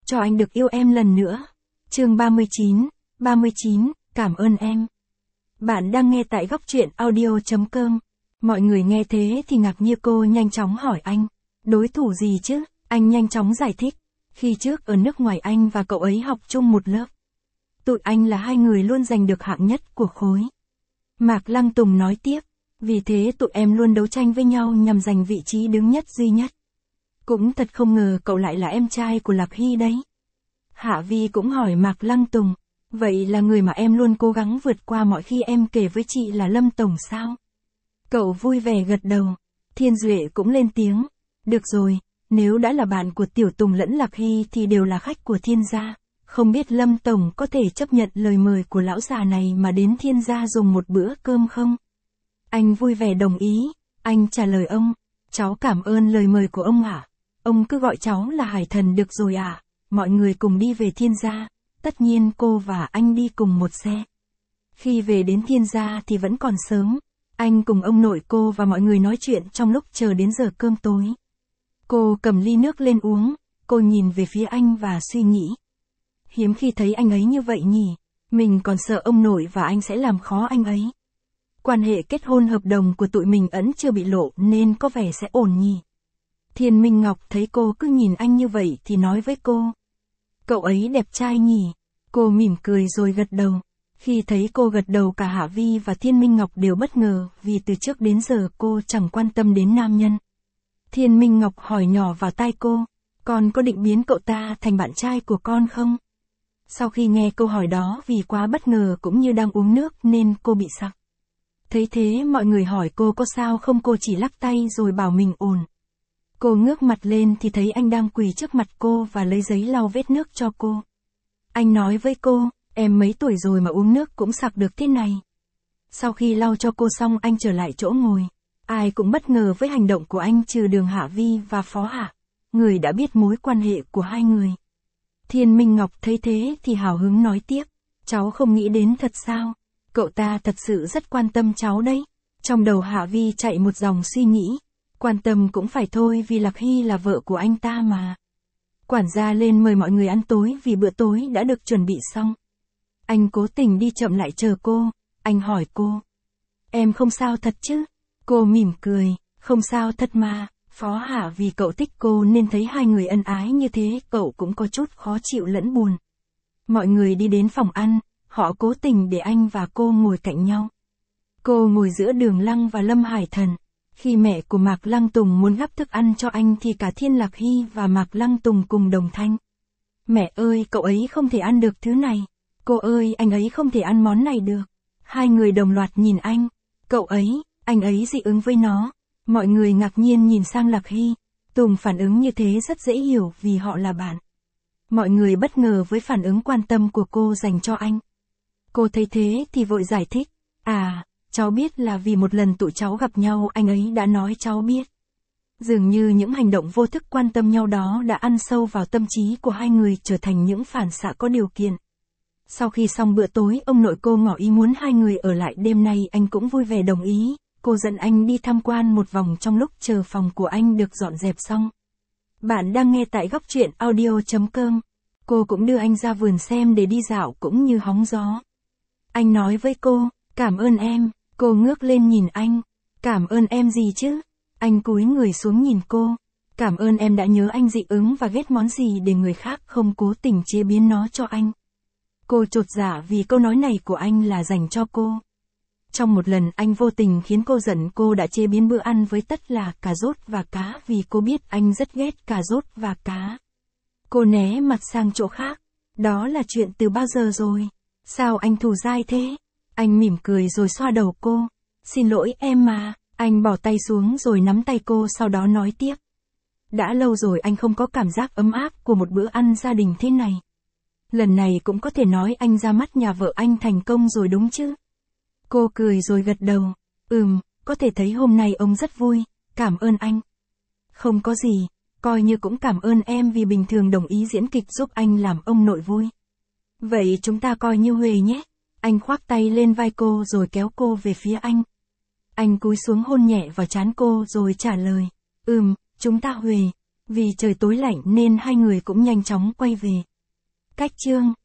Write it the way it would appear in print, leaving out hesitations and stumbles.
cho anh được yêu em lần nữa. Chương 39, cảm ơn em. Bạn đang nghe tại góc truyện audio.com. Mọi người nghe thế thì ngạc nhiên, cô nhanh chóng hỏi anh. Đối thủ gì chứ? Anh nhanh chóng giải thích. Khi trước ở nước ngoài anh và cậu ấy học chung một lớp. Tụi anh là hai người luôn giành được hạng nhất của khối. Mạc Lăng Tùng nói tiếp. Vì thế tụi em luôn đấu tranh với nhau nhằm giành vị trí đứng nhất duy nhất. Cũng thật không ngờ cậu lại là em trai của Lạc Hy đấy. Hạ Vi cũng hỏi Mạc Lăng Tùng. Vậy là người mà em luôn cố gắng vượt qua mọi khi em kể với chị là Lâm Tổng sao? Cậu vui vẻ gật đầu. Thiên Duệ cũng lên tiếng. Được rồi, nếu đã là bạn của Tiểu Tùng lẫn Lạc Hy thì đều là khách của Thiên gia. Không biết Lâm Tổng có thể chấp nhận lời mời của lão già này mà đến Thiên gia dùng một bữa cơm không? Anh vui vẻ đồng ý. Anh trả lời ông. Cháu cảm ơn lời mời của ông ạ. Ông cứ gọi cháu là Hải Thần được rồi ạ. Mọi người cùng đi về Thiên gia. Tất nhiên cô và anh đi cùng một xe. Khi về đến Thiên gia thì vẫn còn sớm. Anh cùng ông nội cô và mọi người nói chuyện trong lúc chờ đến giờ cơm tối. Cô cầm ly nước lên uống. Cô nhìn về phía anh và suy nghĩ. Hiếm khi thấy anh ấy như vậy nhỉ. Mình còn sợ ông nội và anh sẽ làm khó anh ấy. Quan hệ kết hôn hợp đồng của tụi mình ẩn chưa bị lộ nên có vẻ sẽ ổn nhỉ. Thiên Minh Ngọc thấy cô cứ nhìn anh như vậy thì nói với cô. Cậu ấy đẹp trai nhỉ. Cô mỉm cười rồi gật đầu. Khi thấy cô gật đầu cả Hạ Vi và Thiên Minh Ngọc đều bất ngờ vì từ trước đến giờ cô chẳng quan tâm đến nam nhân. Thiên Minh Ngọc hỏi nhỏ vào tai cô. Con có định biến cậu ta thành bạn trai của con không? Sau khi nghe câu hỏi đó vì quá bất ngờ cũng như đang uống nước nên cô bị sặc. Thấy thế mọi người hỏi cô có sao không, cô chỉ lắc tay rồi bảo mình ổn. Cô ngước mặt lên thì thấy anh đang quỳ trước mặt cô và lấy giấy lau vết nước cho cô. Anh nói với cô, em mấy tuổi rồi mà uống nước cũng sặc được thế này. Sau khi lau cho cô xong anh trở lại chỗ ngồi. Ai cũng bất ngờ với hành động của anh trừ Đường Hạ Vi và Phó Hạ, người đã biết mối quan hệ của hai người. Thiên Minh Ngọc thấy thế thì hào hứng nói tiếp, cháu không nghĩ đến thật sao? Cậu ta thật sự rất quan tâm cháu đấy. Trong đầu Hạ Vi chạy một dòng suy nghĩ. Quan tâm cũng phải thôi vì Lạc Hy là vợ của anh ta mà. Quản gia lên mời mọi người ăn tối vì bữa tối đã được chuẩn bị xong. Anh cố tình đi chậm lại chờ cô. Anh hỏi cô. Em không sao thật chứ? Cô mỉm cười. Không sao thật mà. Phó Hạ vì cậu thích cô nên thấy hai người ân ái như thế cậu cũng có chút khó chịu lẫn buồn. Mọi người đi đến phòng ăn. Họ cố tình để anh và cô ngồi cạnh nhau. Cô ngồi giữa Đường Lăng và Lâm Hải Thần. Khi mẹ của Mạc Lăng Tùng muốn gắp thức ăn cho anh thì cả Thiên Lạc Hy và Mạc Lăng Tùng cùng đồng thanh. Mẹ ơi, cậu ấy không thể ăn được thứ này. Cô ơi, anh ấy không thể ăn món này được. Hai người đồng loạt nhìn anh. Cậu ấy, anh ấy dị ứng với nó. Mọi người ngạc nhiên nhìn sang Lạc Hy. Tùng phản ứng như thế rất dễ hiểu vì họ là bạn. Mọi người bất ngờ với phản ứng quan tâm của cô dành cho anh. Cô thấy thế thì vội giải thích. À, cháu biết là vì một lần tụi cháu gặp nhau anh ấy đã nói cháu biết. Dường như những hành động vô thức quan tâm nhau đó đã ăn sâu vào tâm trí của hai người trở thành những phản xạ có điều kiện. Sau khi xong bữa tối ông nội cô ngỏ ý muốn hai người ở lại đêm nay, anh cũng vui vẻ đồng ý. Cô dẫn anh đi tham quan một vòng trong lúc chờ phòng của anh được dọn dẹp xong. Bạn đang nghe tại góc truyện audio.com. Cô cũng đưa anh ra vườn xem để đi dạo cũng như hóng gió. Anh nói với cô, cảm ơn em. Cô ngước lên nhìn anh. Cảm ơn em gì chứ? Anh cúi người xuống nhìn cô. Cảm ơn em đã nhớ anh dị ứng và ghét món gì để người khác không cố tình chế biến nó cho anh. Cô chột dạ vì câu nói này của anh là dành cho cô. Trong một lần anh vô tình khiến cô giận, cô đã chế biến bữa ăn với tất là cà rốt và cá vì cô biết anh rất ghét cà rốt và cá. Cô né mặt sang chỗ khác. Đó là chuyện từ bao giờ rồi? Sao anh thù dai thế? Anh mỉm cười rồi xoa đầu cô. Xin lỗi em mà. Anh bỏ tay xuống rồi nắm tay cô sau đó nói tiếp. Đã lâu rồi anh không có cảm giác ấm áp của một bữa ăn gia đình thế này. Lần này cũng có thể nói anh ra mắt nhà vợ anh thành công rồi đúng chứ? Cô cười rồi gật đầu. Có thể thấy hôm nay ông rất vui. Cảm ơn anh. Không có gì. Coi như cũng cảm ơn em vì bình thường đồng ý diễn kịch giúp anh làm ông nội vui. Vậy chúng ta coi như huề nhé. Anh khoác tay lên vai cô rồi kéo cô về phía anh. Anh cúi xuống hôn nhẹ vào trán cô rồi trả lời. Chúng ta huề. Vì trời tối lạnh nên hai người cũng nhanh chóng quay về. Cách chương